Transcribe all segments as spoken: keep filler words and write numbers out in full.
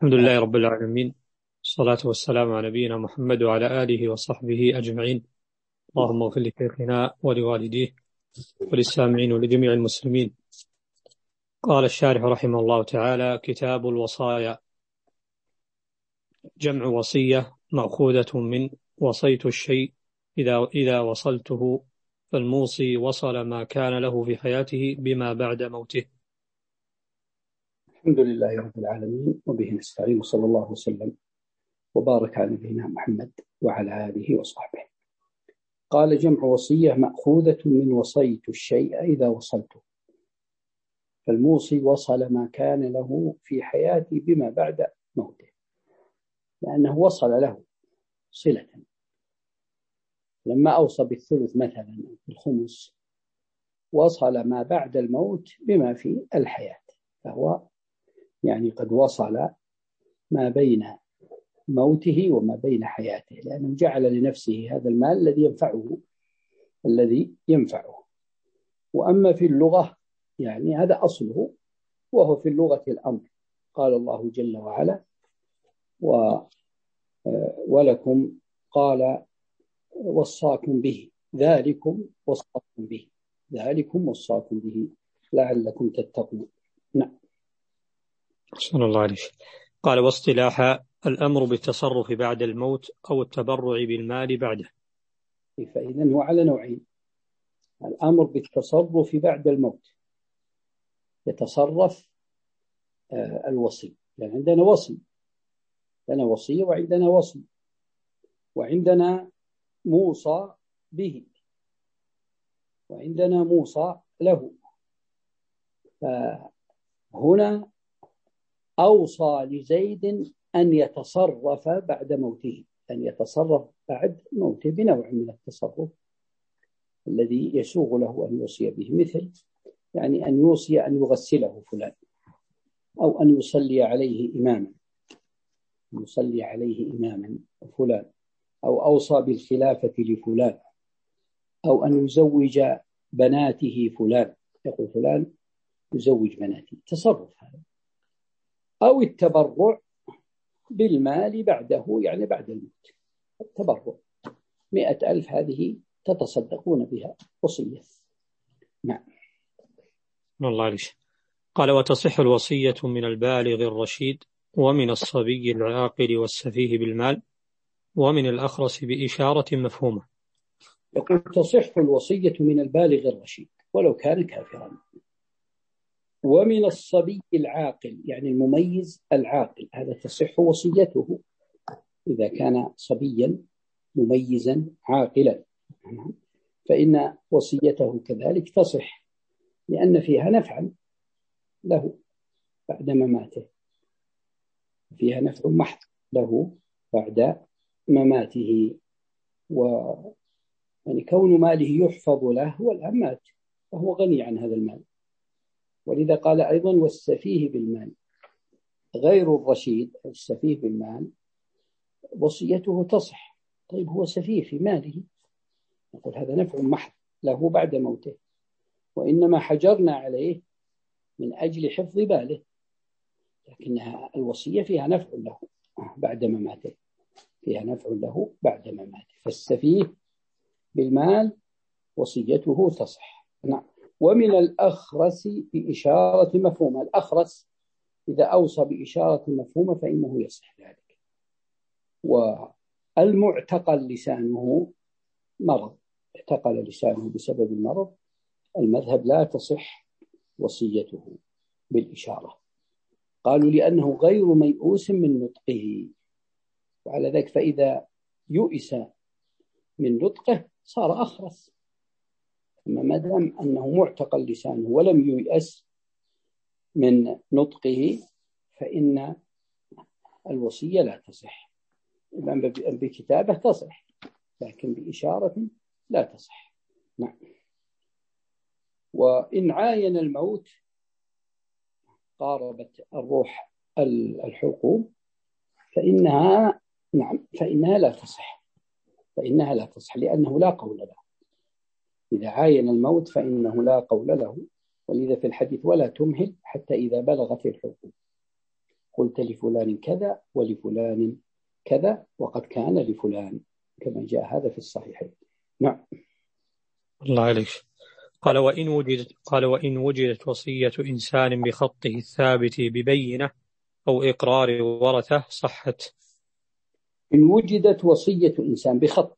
الحمد لله رب العالمين، الصلاة والسلام على نبينا محمد وعلى آله وصحبه أجمعين. اللهم اغفر لشيخنا ولوالديه وللسامعين ولجميع المسلمين. قال الشارح رحمه الله تعالى: كتاب الوصايا. جمع وصية مأخوذة من وصيت الشيء إذا إذا وصلته، فالموصي وصل ما كان له في حياته بما بعد موته. الحمد لله رب العالمين، وبه نستعين، صلى الله وسلم وبارك على نبينا محمد وعلى آله وصحبه. قال: جمع وصية مأخوذة من وصيت الشيء إذا وصلته، فالموصي وصل ما كان له في حياته بما بعد موته، لأنه وصل له صلة. لما أوصى بالثلث مثلا بالخمس، وصل ما بعد الموت بما في الحياة، فهو يعني قد وصل ما بين موته وما بين حياته، لأنه جعل لنفسه هذا المال الذي ينفعه الذي ينفعه. وأما في اللغة يعني هذا أصله، وهو في اللغة الأمر. قال الله جل وعلا: ولكم قال وصاكم به ذلكم وصاكم به ذلكم وصاكم به لعلكم تتقون. نعم. صلى الله عليه وسلم. قال: واصطلاح الأمر بالتصرف بعد الموت أو التبرع بالمال بعده. فإذن هو على نوعين: الأمر بالتصرف بعد الموت، يتصرف آه الوصي، يعني عندنا وصي، عندنا وصية وعندنا وصي، وعندنا موصى به، وعندنا موصى له. فهنا أوصى لزيد أن يتصرف بعد موته، أن يتصرف بعد موته بنوع من التصرف الذي يسوغ له أن يوصي به، مثل يعني أن يوصي أن يغسله فلان، أو أن يصلي عليه إماما يصلي عليه إماما فلان، أو أوصى بالخلافة لفلان، أو أن يزوج بناته فلان، يقول فلان يزوج بناتي، تصرف هذا. أو التبرع بالمال بعده، يعني بعد الموت، التبرع مئة ألف هذه تتصدقون بها وصية. نعم. الله عليه. قال: وتصح الوصية من البالغ الرشيد، ومن الصبي العاقل والسفيه بالمال، ومن الأخرس بإشارة مفهومة. يقول: تصح الوصية من البالغ الرشيد ولو كان كافرا، ومن الصبي العاقل، يعني المميز العاقل، هذا تصح وصيته إذا كان صبيا مميزا عاقلا، فإن وصيته كذلك تصح، لأن فيها نفعا له بعد مماته، فيها نفع محض له بعد مماته. و يعني كون ماله يحفظ له هو الآن مات فهو غني عن هذا المال. ولذا قال أيضا: والسفيه بالمال. غير الرشيد السفيه بالمال وصيته تصح. طيب هو سفيه في ماله، نقول هذا نفع محض له بعد موته، وإنما حجرنا عليه من أجل حفظ باله، لكنها الوصية فيها نفع له بعد مماته، فيها نفع له بعد مماته. فالسفيه بالمال وصيته تصح. نعم. ومن الأخرس بإشارة مفهومة. الأخرس إذا أوصى بإشارة مفهومة فإنه يصح ذلك. والمعتقل لسانه مرض، اعتقل لسانه بسبب المرض، المذهب لا تصح وصيته بالإشارة. قالوا: لأنه غير ميؤوس من نطقه، وعلى ذلك فإذا يؤس من نطقه صار أخرس. أما ما دام أنه معتقل لسانه ولم ييأس من نطقه فإن الوصية لا تصح. بكتابة تصح، لكن بإشارة لا تصح. نعم. وإن عاين الموت قاربت الروح الحلقوم فإنها نعم فإنها لا تصح فإنها لا تصح لأنه لا قول له. إذا عاين الموت فإنه لا قول له، ولذا في الحديث: ولا تمهل حتى إذا بلغت الحلقوم. قلت لفلان كذا ولفلان كذا وقد كان لفلان، كما جاء هذا في الصحيحين. نعم. الله عليك. قال وإن وجدت قال وإن وجدت وصية إنسان بخطه الثابت ببينة أو إقرار ورثة صحت. إن وجدت وصية إنسان بخطه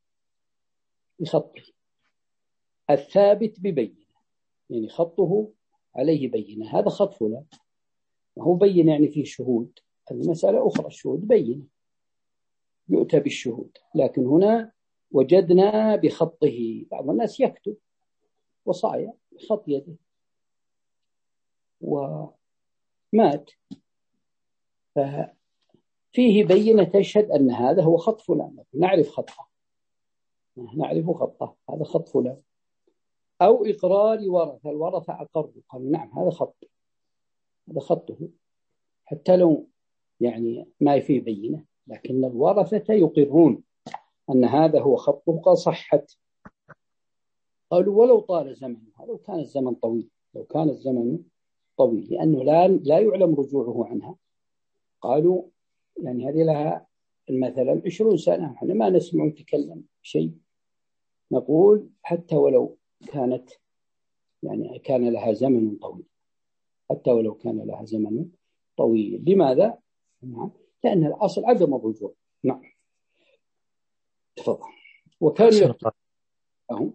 بخطه الثابت ببينة، يعني خطه عليه بينة، هذا خط فلان، وهو بينة يعني فيه شهود، المسألة أخرى الشهود بينة يؤتى بالشهود، لكن هنا وجدنا بخطه. بعض الناس يكتب وصايا بخط يده ومات، ففيه بينة تشهد أن هذا هو خط فلان، نعرف خطه نعرف خطه هذا خط فلان. أو إقرار ورثة، الورثة أقروا قالوا نعم هذا خط هذا خطه، حتى لو يعني ما فيه بينة، لكن الورثة يقرون أن هذا هو خطه، قال صحت. قالوا ولو طال زمنه، لو كان الزمن طويل لو كان الزمن طويل لأنه لا لا يعلم رجوعه عنها. قالوا يعني هذه لها مثلا عشرون سنة، احنا ما نسمع يتكلم شيء، نقول حتى ولو كانت يعني كان لها زمن طويل، حتى ولو كان لها زمن طويل. لماذا؟ نعم. لأن الأصل عدم الرجوع. نعم. تفضل. وكانوا يكتبون.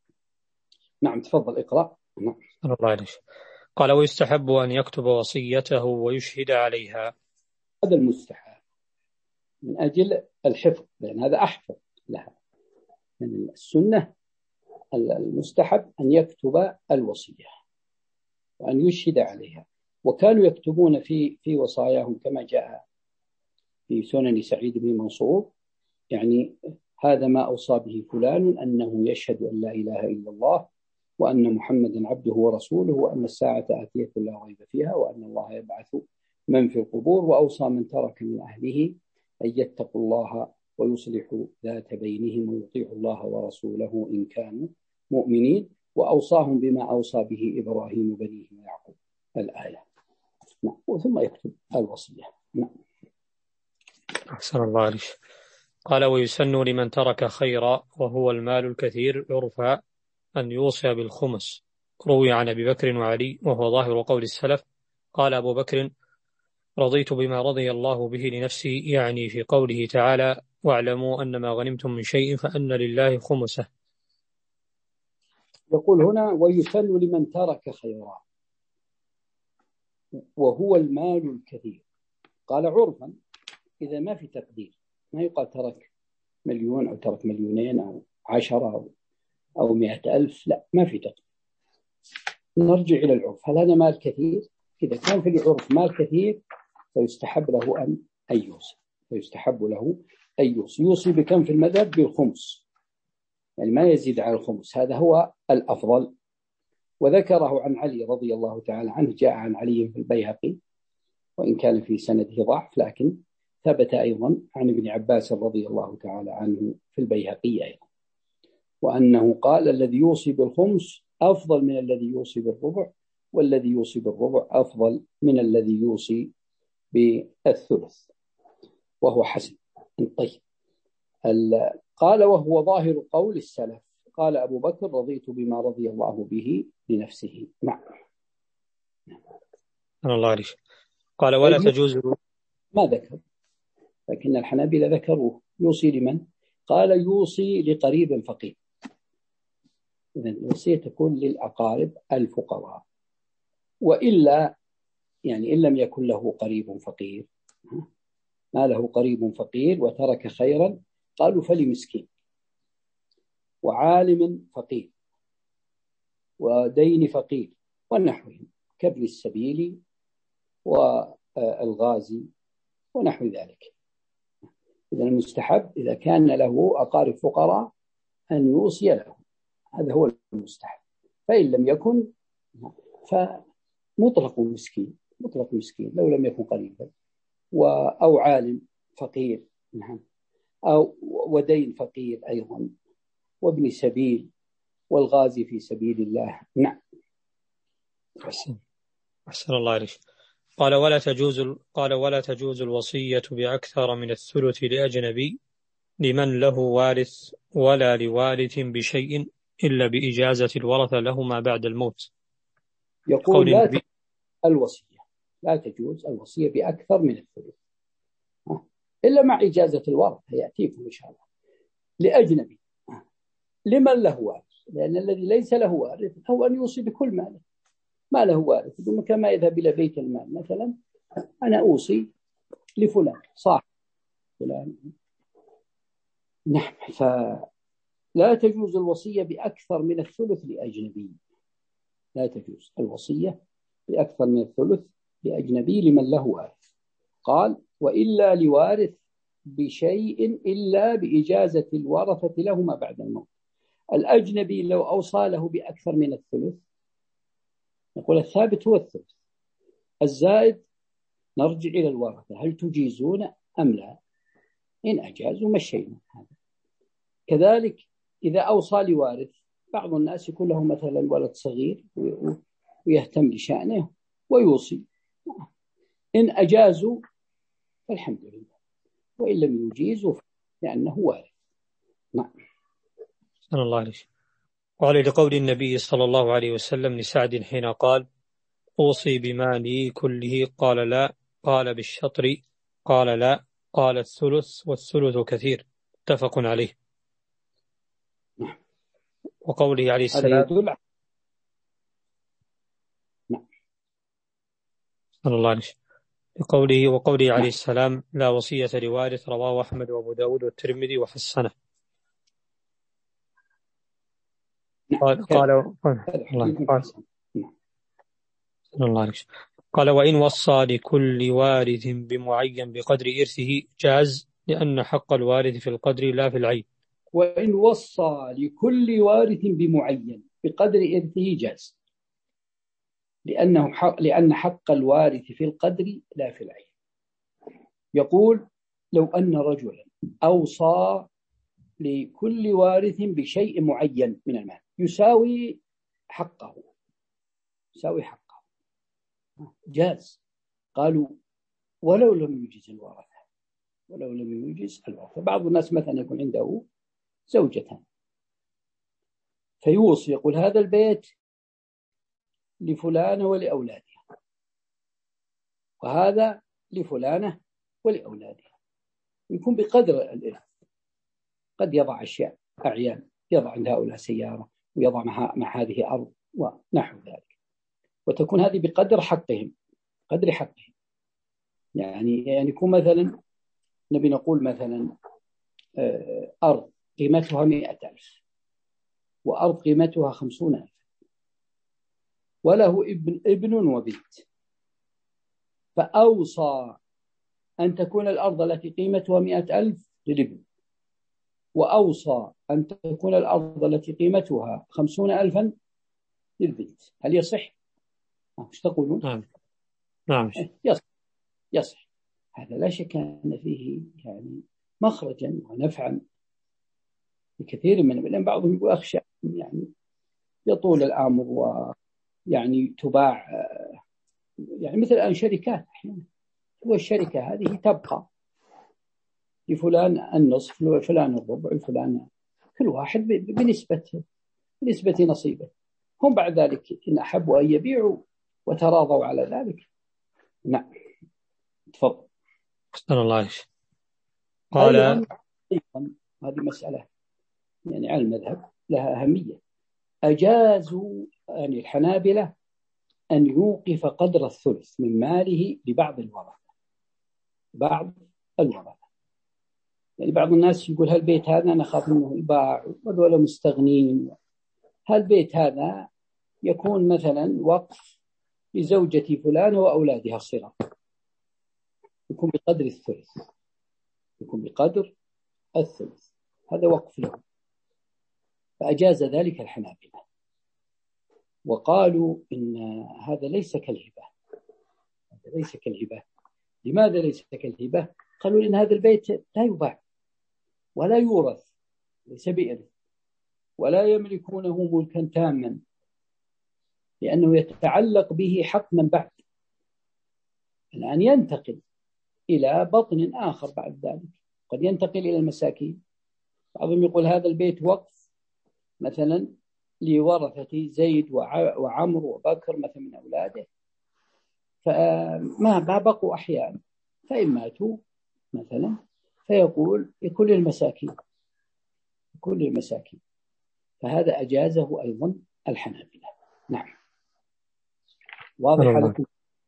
نعم تفضل اقرأ. نعم. الله عليك. قال ويستحب أن يكتب وصيته ويشهد عليها. هذا المستحب من أجل الحفظ، لأن هذا أحفظ لها. من السنة المستحب أن يكتب الوصية وأن يشهد عليها. وكانوا يكتبون في في وصاياهم كما جاء في سنن سعيد بن منصور، يعني هذا ما أوصى به فلان أنه يشهد أن لا إله إلا الله وأن محمدا عبده ورسوله وأن الساعة آتية لا ريب فيها وأن الله يبعث من في القبور، وأوصى من ترك من أهله أن يتقوا الله ويصلحوا ذات بينهم ويطيعوا الله ورسوله إن كانوا مؤمنين، وأوصاهم بما أوصى به إبراهيم بنيه ويعقوب. الآية. نعم. ثم يكتب الوصية. نعم. أحسن الله عليك. قال ويسن لمن ترك خيرا وهو المال الكثير عرفا أن يوصي بالخمس. روي عن أبي بكر وعلي وهو ظاهر قول السلف. قال أبو بكر رضيت بما رضي الله به لنفسي، يعني في قوله تعالى واعلموا أن ما غنمتم من شيء فأن لله خمسه. يقول هنا ويسن لمن ترك خيرا وهو المال الكثير. قال عرفا، إذا ما في تقدير، ما يقال ترك مليون أو ترك مليونين أو عشرة أو, أو مئة ألف، لا ما في تقدير. نرجع إلى العرف، هل هذا مال كثير؟ إذا كان في العرف مال كثير فيستحب له أن يوصي فيستحب له أن يوصي يوصي بكم في المذهب؟ بالخمس، يعني ما يزيد على الخمس، هذا هو الأفضل. وذكره عن علي رضي الله تعالى عنه، جاء عن علي في البيهقي وإن كان في سنده ضعف، لكن ثبت أيضا عن ابن عباس رضي الله تعالى عنه في البيهقي أيضا، وأنه قال الذي يوصي بالخمس أفضل من الذي يوصي بالربع، والذي يوصي بالربع أفضل من الذي يوصي بالثلث، وهو حسن. طيب. قال وهو ظاهر قول السلف. قال أبو بكر رضيت بما رضي الله به لنفسه. نعم. الله عليك. قال ولا تجوز. ما ذكر، لكن الحنابلة ذكروه. يوصي لمن؟ قال يوصي لقريب فقير. إذن الوصية تكون للأقارب الفقراء، وإلا يعني إن لم يكن له قريب فقير، ما له قريب فقير وترك خيرا، قالوا فلمسكين وعالم فقير ودين فقير ونحوهم كابن السبيل والغازي ونحو ذلك. إذا المستحب إذا كان له أقارب فقراء أن يوصي له، هذا هو المستحب. فإن لم يكن فمطلق مسكين، مطلق مسكين لو لم يكن قريبا، أو عالم فقير، نعم، أو ودين فقير أيضا، وابن سبيل والغازي في سبيل الله. نعم. أحسن أحسن الله عليك. قال ولا تجوز قال ولا تجوز الوصية بأكثر من الثلث لأجنبي لمن له وارث ولا لوارث بشيء إلا بإجازة الورثة لهما بعد الموت. يقول لا تجوز الوصية لا تجوز الوصية بأكثر من الثلث إلا مع إجازة الورثة، يأتيكم إن شاء الله. لأجنبي لمن له وارث، لأن الذي ليس له وارث هو أن يوصي بكل ماله. ما له وارث كما يذهب إلى بيت المال مثلا، أنا أوصي لفلان صاحب فلان. نعم، فلا تجوز الوصية بأكثر من الثلث لأجنبي. لا تجوز الوصية بأكثر من الثلث لأجنبي لمن له وارث. قال وإلا لوارث بشيء إلا بإجازة الورثة لهما بعد الموت. الأجنبي لو أوصى له بأكثر من الثلث نقول الثابت هو الثلث، الزائد نرجع إلى الورثة، هل تجيزون أم لا؟ إن أجازوا مشينا هذا. كذلك إذا أوصى لوارث، بعض الناس يكون له مثلا ولد صغير ويهتم بشأنه ويوصي، إن أجازوا فالحمد لله، وإن لم يجيزوا لأنه وارث. نعم. صلى الله عليه وسلم. قال لقول النبي صلى الله عليه وسلم لسعد حين قال أوصي بمالي كله قال لا، قال بالشطر قال لا، قال الثلث والثلث كثير، متفق عليه. وقوله عليه السلام نعم. صلى الله عليه وسلم. بقوله وقوله عليه السلام لا وصية لوارث، رواه أحمد وأبو داود والترمذي وحسنه. قال قال الله قال الله عليه قال وإن وصى لكل وارث بمعين بقدر إرثه جاز، لأن حق الوارث في القدر لا في العين. وإن وصى لكل وارث بمعين بقدر إرثه جاز، لأنه حق لأن حق الوارث في القدر لا في العين. يقول لو أن رجلا أوصى لكل وارث بشيء معين من المال يساوي حقه يساوي حقه جاز. قالوا ولو لم يجز الورثة ولو لم يجز الورثة بعض الناس مثلا يكون عنده زوجتان فيوصي يقول هذا البيت لفلانة ولأولادها وهذا لفلانة ولأولادها، يكون بقدر الإرث. قد يضع أشياء أعيان، يضع عند هؤلاء سيارة ويضع مع, مع هذه أرض ونحو ذلك، وتكون هذه بقدر حقهم قدر حقهم. يعني يعني يكون مثلا نبي نقول مثلا أرض قيمتها مئة ألف وأرض قيمتها خمسون ألف وله ابن ابن وبنت، فأوصى أن تكون الأرض التي قيمتها مئة ألف للابن، وأوصى أن تكون الأرض التي قيمتها خمسون ألفا للبنت. هل يصح؟ ايش تقولون؟ نعم نعم يصح يصح. هذا لا شك أن فيه يعني مخرجا ونفعا لكثير من لأن بعضهم يقول أخشى يعني يطول الأمر ويعني تباع يعني مثل الآن شركات أحيانا، هو الشركة هذه تبقى لفلان النصف وفلان الربع وفلان كل واحد بنسبة بنسبة نصيبه، هم بعد ذلك إن أحبوا أن يبيعوا وتراضوا على ذلك. نعم تفضل. أحسن الله عليك. قال أيضا أيضا هذه مسألة يعني على المذهب لها أهمية. أجازوا أن الحنابلة أن يوقف قدر الثلث من ماله لبعض الورثة بعض الورثة. يعني بعض الناس يقول هالبيت هذا أنا أخاف أنه يباع ولا مستغنين، هالبيت هذا يكون مثلا وقف لزوجة فلان وأولادها الصغار، يكون بقدر الثلث يكون بقدر الثلث هذا وقف له، فأجاز ذلك الحنابلة وقالوا إن هذا ليس كالهبة هذا ليس كالهبة. لماذا ليس كالهبة؟ قالوا إن هذا البيت لا يباع ولا يورث، ليس بإرث ولا يملكونه ملكا تاما، لأنه يتعلق به حق من بعد. الآن ينتقل إلى بطن آخر بعد ذلك، قد ينتقل إلى المساكين. بعضهم يقول هذا البيت وقف مثلا لورثة زيد وعمر وبكر مثلا من أولاده، فما ما بقوا أحياء، فإن ماتوا مثلا فيقول لكل المساكين، كل المساكين. فهذا أجازه أيضا الحنابلة. نعم، واضح لكم؟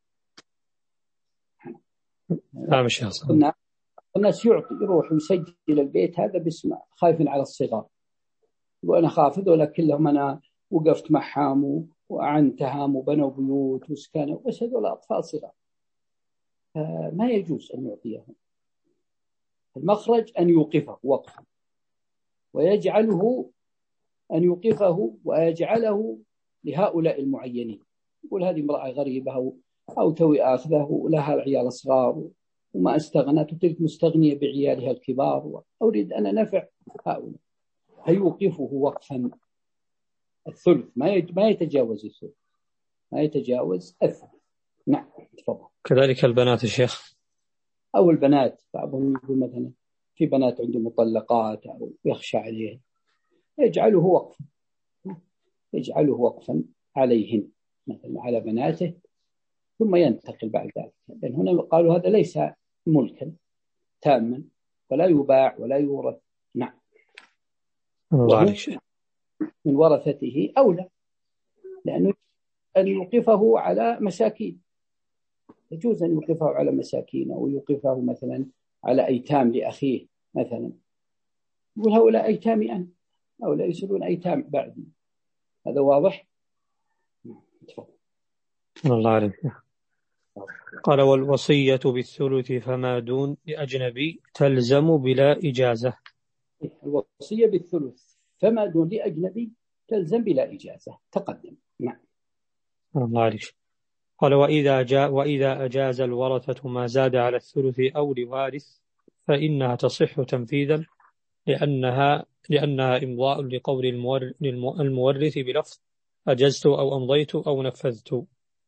نعم شيخ. الناس يعطي يروح ويسجل البيت هذا باسم خايف على الصغار، يقول أنا خاف هذول كلهم أنا وقفت معهم وأعنتهم وبنوا بيوت وسكنوا، بس هذول أطفال صغار، ما يجوز أن يعطيهم. المخرج أن يوقفه وقفا ويجعله أن يوقفه ويجعله لهؤلاء المعينين، يقول هذه امرأة غريبة أو, أو توي آخذه ولها العيال صغار وما استغنت وتلك مستغنية بعيالها الكبار وأريد أنا نفع هؤلاء، فيوقفه وقفا. الثلث ما ما يتجاوز الثلث، ما يتجاوز الثلث. نعم تفضل. كذلك البنات الشيخ، أو البنات بعضهم يقول مثلا في بنات عندهم مطلقات أو يخشى عليهن، يجعله وقفا، يجعله وقفا عليهن مثلا على بناته، ثم ينتقل بعد ذلك. لأن هنا قالوا هذا ليس ملكا تاما ولا يباع ولا يورث. نعم، الله من ورثته أولى، لأنه أن يوقفه على مساكين، يجوز أن يوقفه على مساكين أو يوقفه مثلا على أيتام لأخيه مثلا، يقول هؤلاء أيتامي أنا، هؤلاء يصيرون أيتام بعدي. هذا واضح؟ تفضل. الله عليك. قال والوصية بالثلث فما دون لأجنبي تلزم بلا إجازة. الوصية بالثلث فما دون لأجنبي تلزم بلا إجازة، تقدم. نعم. الله عليك. قال وإذا جاء وإذا أجاز الورثة ما زاد على الثلث أو لوارث فإنها تصح تنفيذا، لأنها لأنها إمضاء لقول المورث بلفظ أجزت أو أمضيت أو نفذت.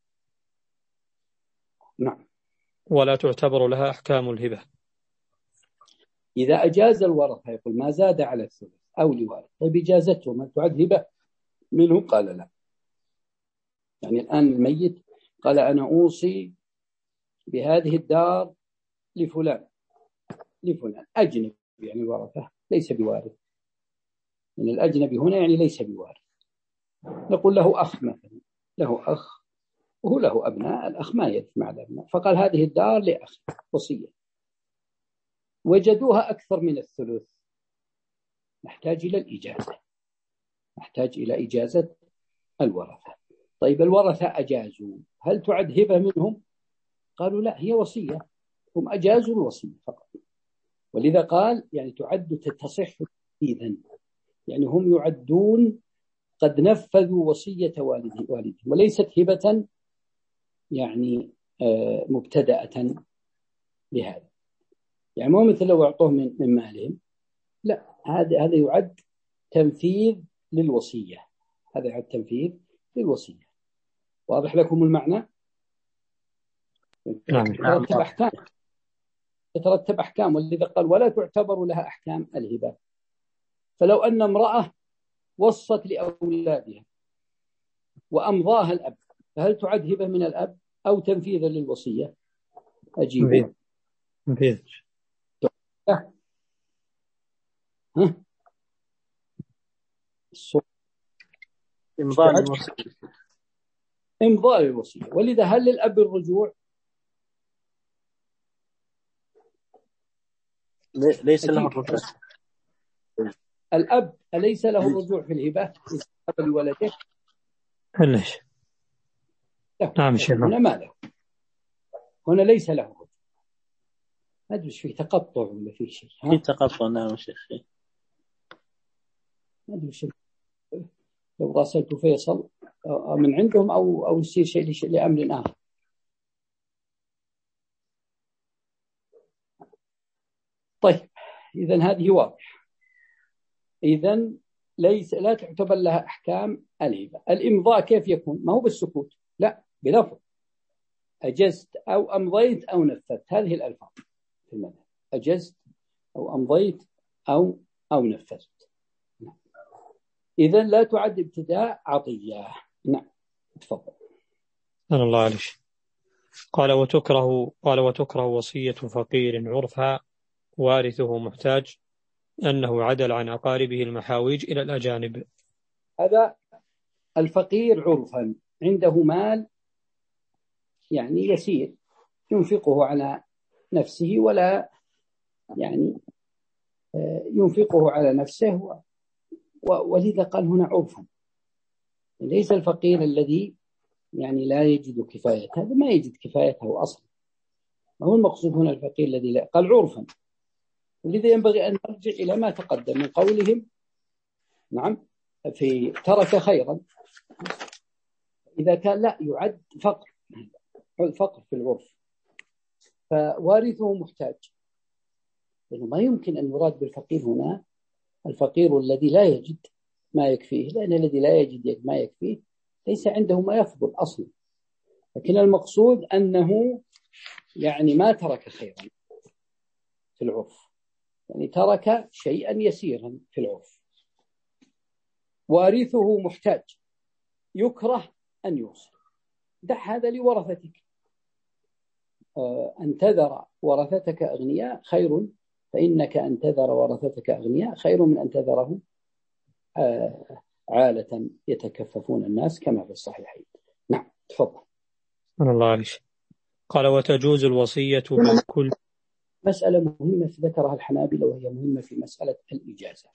نعم. ولا تعتبر لها أحكام الهبة. إذا أجاز الورثة يقول ما زاد على الثلث أو لوارث، طيب إجازته ما تعد هبة منه؟ قال لا. يعني الآن الميت قال أنا أوصي بهذه الدار لفلان لفلان أجنبي، يعني الورثة ليس بوارث، يعني الأجنبي هنا يعني ليس بوارث. نقول له أخ مثلا، له أخ وهو له أبناء، الأخ ما يرث مع الأبناء، فقال هذه الدار لأخ وصية، وجدوها أكثر من الثلث، نحتاج إلى الإجازة، نحتاج إلى إجازة الورثة. طيب الورثة أجازوا، هل تعد هبة منهم؟ قالوا لا، هي وصية، هم أجازوا الوصية فقط، ولذا قال يعني تعد تصح تنفيذا، يعني هم يعدون قد نفذوا وصية والده والده وليست هبة يعني آه مبتدأة بهذا. يعني مو مثل لو أعطوه من, من مالهم، لا، هذا هذا يعد تنفيذ للوصية، هذا يعد تنفيذ للوصية. واضح لكم المعنى؟ نعم. يترتب أحكام، يترتب أحكام، ولذا قال ولا تعتبر لها أحكام الهبة. فلو أن امرأة وصت لأولادها وأمضاها الأب، فهل تعد هبة من الأب أو تنفيذا للوصية؟ أجيبوا. تنفيذ. ها؟ إمضاء الوصية. إمضاء الوصية. ولذا هل للأب الرجوع؟ ليس له الرجوع. الأب أليس له الرجوع في الهبة لولده؟ ليش؟ نعم شيخ. هنا ما له، هنا ليس له رجوع. ما أدري في تقطع ولا في شيء. في تقطع. نعم شيخ. ما أدري شيء. لو راسلت فيصل من عندهم أو أو يصير شيء لأمر آخر. طيب إذن هذه واضحة. إذن ليس لا تعتبر لها أحكام الهبة. الإمضاء كيف يكون؟ ما هو بالسكوت، لا، بلفظ أجزت أو أمضيت أو نفذت، هذه الألفاظ في المذهب، أجزت أو أمضيت أو أو نفذت. إذا لا تعد ابتداء عطية. نعم تفضل. أنا الله عليك. قال وتكره قال وتكره وصية فقير عرفا وارثه محتاج أنه عدل عن أقاربه المحاويج إلى الأجانب. هذا الفقير عرفا عنده مال يعني يسير ينفقه على نفسه ولا يعني ينفقه على نفسه، ولذا قال هنا عرفا، ليس الفقير الذي يعني لا يجد كفاية، هذا ما يجد كفايته أصلا، ما هو المقصود هنا الفقير الذي لا، قال عرفا. ولذا ينبغي أن نرجع إلى ما تقدم من قولهم نعم في ترك خيرا، إذا كان لا يعد فقر، فقر في العرف، فوارثه محتاج، لأنه ما يمكن أن يراد بالفقير هنا الفقير الذي لا يجد ما يكفيه، لأن الذي لا يجد ما يكفيه ليس عنده ما يفضل أصلا، لكن المقصود أنه يعني ما ترك خيرا في العرف، يعني ترك شيئا يسيرا في العرف. وارثه محتاج يكره أن يوصي، دع هذا لورثتك، أن تذر ورثتك أغنياء خير، فإنك أن تذر ورثتك أغنياء خير من أن تذره عالة يتكففون الناس كما في الصحيحين. نعم تفضل. أنا الله عليك. قال وتجوز الوصية بالكل. مسألة مهمة ذكرها الحنابلة وهي مهمة في مسألة الإجازة.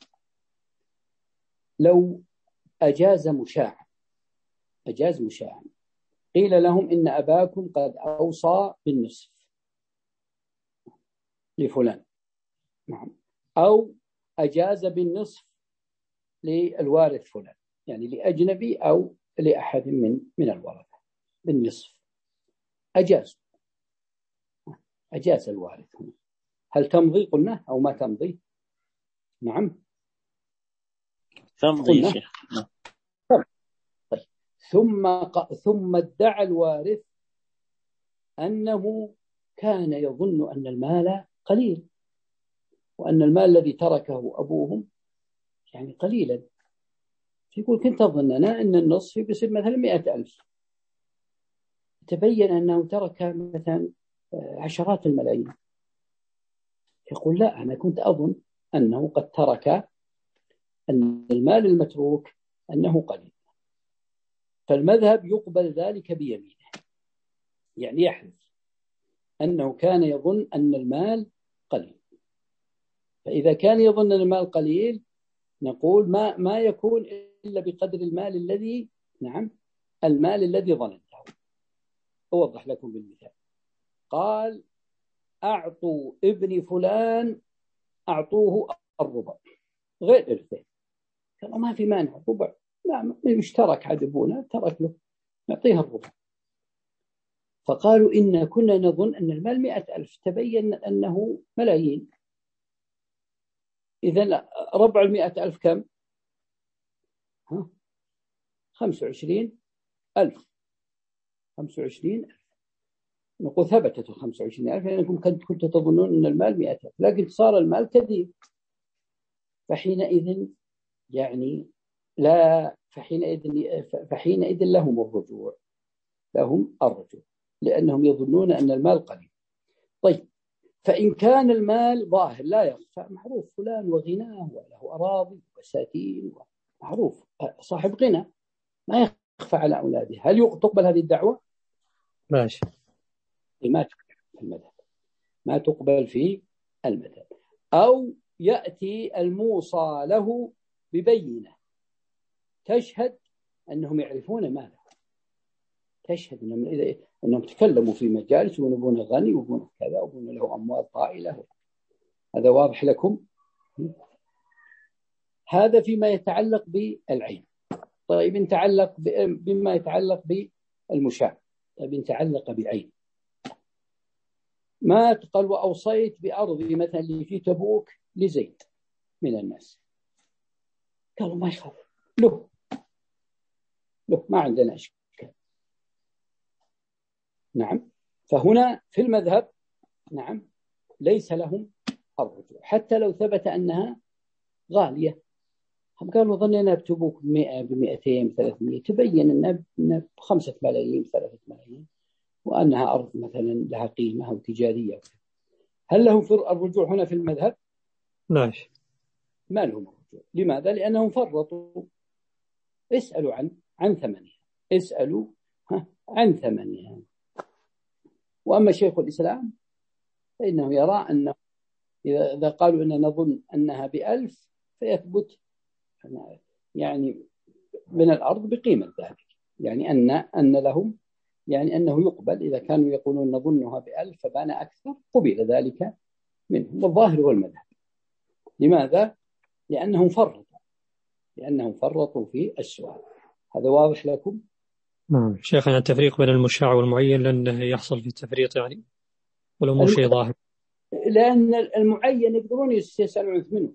لو أجاز مشاعا أجاز مشاعا قيل لهم إن أباكم قد أوصى بالنصف لفلان، نعم، أو أجاز بالنصف للوارث فلان، يعني لأجنبي أو لأحد من من الورثة بالنصف، أجاز أجاز الوارث هنا، هل تمضي قلنا أو ما تمضي؟ نعم تمضي يا شيخ. طيب. ثم ثم ادعى الوارث أنه كان يظن أن المال قليل، وأن المال الذي تركه أبوهم يعني قليلا، يقول كنت أظننا أن النصف بيصير مثلا مئة ألف، تبين أنه ترك مثلا عشرات الملايين، يقول لا أنا كنت أظن أنه قد ترك أن المال المتروك أنه قليل، فالمذهب يقبل ذلك بيمينه، يعني يحلف أنه كان يظن أن المال قليل، فإذا كان يظن أن المال قليل نقول ما ما يكون إلا بقدر المال الذي نعم المال الذي ظننته. أوضح لكم بالمثال، قال أعطوا ابن فلان أعطوه الربع غير إرثين، قالوا ما في مانع الربع، لا مشترك عاد أبونا ترك له نعطيها الربع، فقالوا إن كنا نظن أن المال مئة ألف، تبين أنه ملايين، إذن ربع المئة ألف كم؟ ها خمسة وعشرين ألف، خمسة وعشرين ألف، نقول ثبتت خمسة وعشرين ألف لأنكم كنتم تظنون أن المال مئة ألف، لكن صار المال كثير، فحينئذ يعني لا فحينئذ فحينئذ لهم الرجوع لهم الرجوع لأنهم يظنون أن المال قليل. طيب فإن كان المال ظاهر لا يخفى، معروف فلان وغناه وله أراضي وبساتين معروف صاحب غنى ما يخفى على أولاده، هل تقبل هذه الدعوة؟ ماشي. ما تقبل في المذهب، ما تقبل في المذهب. أو يأتي الموصى له ببينة تشهد أنهم يعرفون ماله، تشهد أنهم, إذا أنهم تكلموا في مجالس ونبون غني وبون كذا وبون له أموال طائلة، هذا واضح لكم؟ هذا فيما يتعلق بالعين. طيب يتعلق بما يتعلق بالمشاع، طيب يتعلق بعين، ما تقل وأوصيت بأرضي مثلا اللي في تبوك لزيد من الناس، قالوا ما يخاف له له ما عندنا إشكال، نعم فهنا في المذهب نعم ليس لهم الرجوع حتى لو ثبت أنها غالية. هم قالوا ظننا بتبوك بمئة بمئتين بثلاثمية، تبين أنها بخمسة ملايين ثلاثة ملايين وأنها أرض مثلا لها قيمة أو تجارية. هل لهم الرجوع هنا في المذهب؟ لا، ما لهم الرجوع. لماذا؟ لأنهم فرطوا. اسألوا عن عن ثمنها، اسألوا عن ثمنها. وأما شيخ الإسلام فإنه يرى أنه إذا قالوا أننا نظن أنها بألف فيثبت يعني من الأرض بقيمة ذلك، يعني أن أن لهم يعني أنه يقبل إذا كانوا يقولون نظنها بألف فبان أكثر قبل ذلك منهم. والظاهر هو المذهب. لماذا؟ لأنهم فرطوا لأنهم فرطوا في السؤال. هذا واضح لكم؟ نعم شيخنا. التفريق بين المشاع والمعين لأنه يحصل في التفريط يعني ولو مو شيء ظاهر، لأن المعين يقدرون يسألون منه.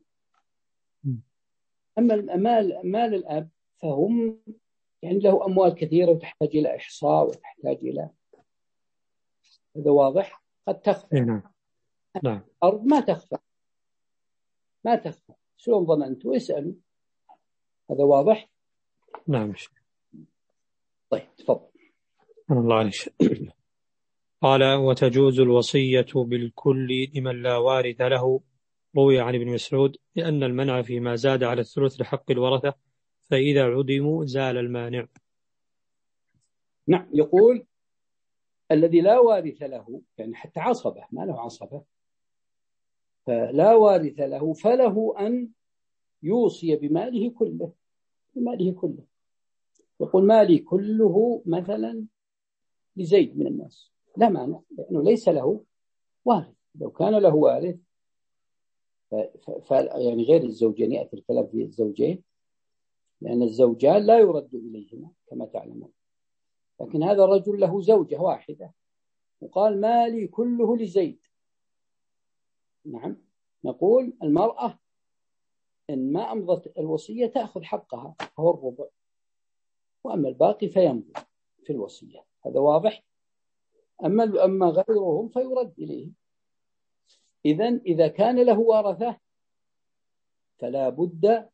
أما المال مال الأب فهم يعني له أموال كثيرة وتحتاج إلى إحصاء وتحتاج إلى هذا واضح. قد تخفى. نعم نعم. أرض ما تخفى ما تخفى شلون ظننتوا؟ اسألوا. هذا واضح. نعم. طيب تفضل. الله عليك. قال وتجوز الوصية بالكل لمن لا وارث له. روي عن ابن مسعود لأن المنع فيما زاد على الثلث لحق الورثة، فإذا عدموا زال المانع. نعم. يقول الذي لا وارث له يعني حتى عصبة ما له عصبة فلا وارث له فله أن يوصي بماله كله بماله كله. يقول مالي كله مثلا لزيد من الناس، لا مانع لأنه ليس له وارث. لو كان له وارث ف... ف... يعني غير الزوجين يأتي الكلام في الزوجين لأن الزوجان لا يرد إليهما كما تعلمون، لكن هذا الرجل له زوجة واحدة وقال مالي كله لزيد. نعم. نقول المرأة إن ما أمضت الوصية تأخذ حقها هو الربع، وأما الباقي فيمضي في الوصية. هذا واضح. أما أما غيرهم فيرد إليه. إذن إذا كان له ورثة فلا بد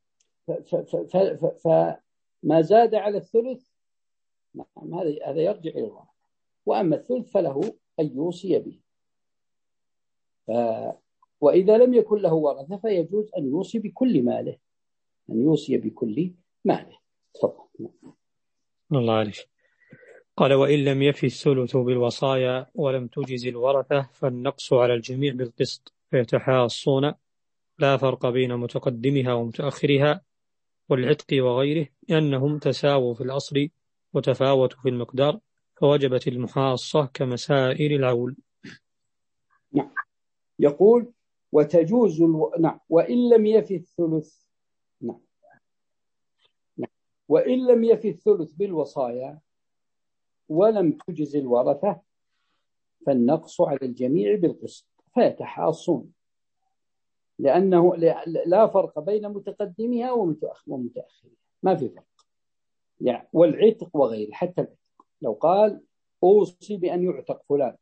فما زاد على الثلث نعم هذا هذا يرجع إلى الورثة، وأما الثلث فله أن يوصي به. ف وإذا لم يكن له ورثة فيجوز أن يوصي بكل ماله أن يوصي بكل ماله. تفضل. الله عليك. قال وإن لم يفي الثلث بالوصايا ولم تجز الورثة فالنقص على الجميع بالقسط فيتحاصون، لا فرق بين متقدمها ومتأخرها والعتق وغيره لأنهم تساووا في الأصل وتفاوتوا في المقدار، فوجبت المحاصة كمسائل العول. نعم. يقول وتجوز الو... نعم وإن لم يفي الثلث نعم. نعم وإن لم يفي الثلث بالوصايا ولم تجز الورثة فالنقص على الجميع بالقسط فيتحاصون، لأنه لا فرق بين متقدمها ومتأخرها ما في فرق يعني. والعتق وغيره حتى العتق لو قال أوصي بأن يعتق فلان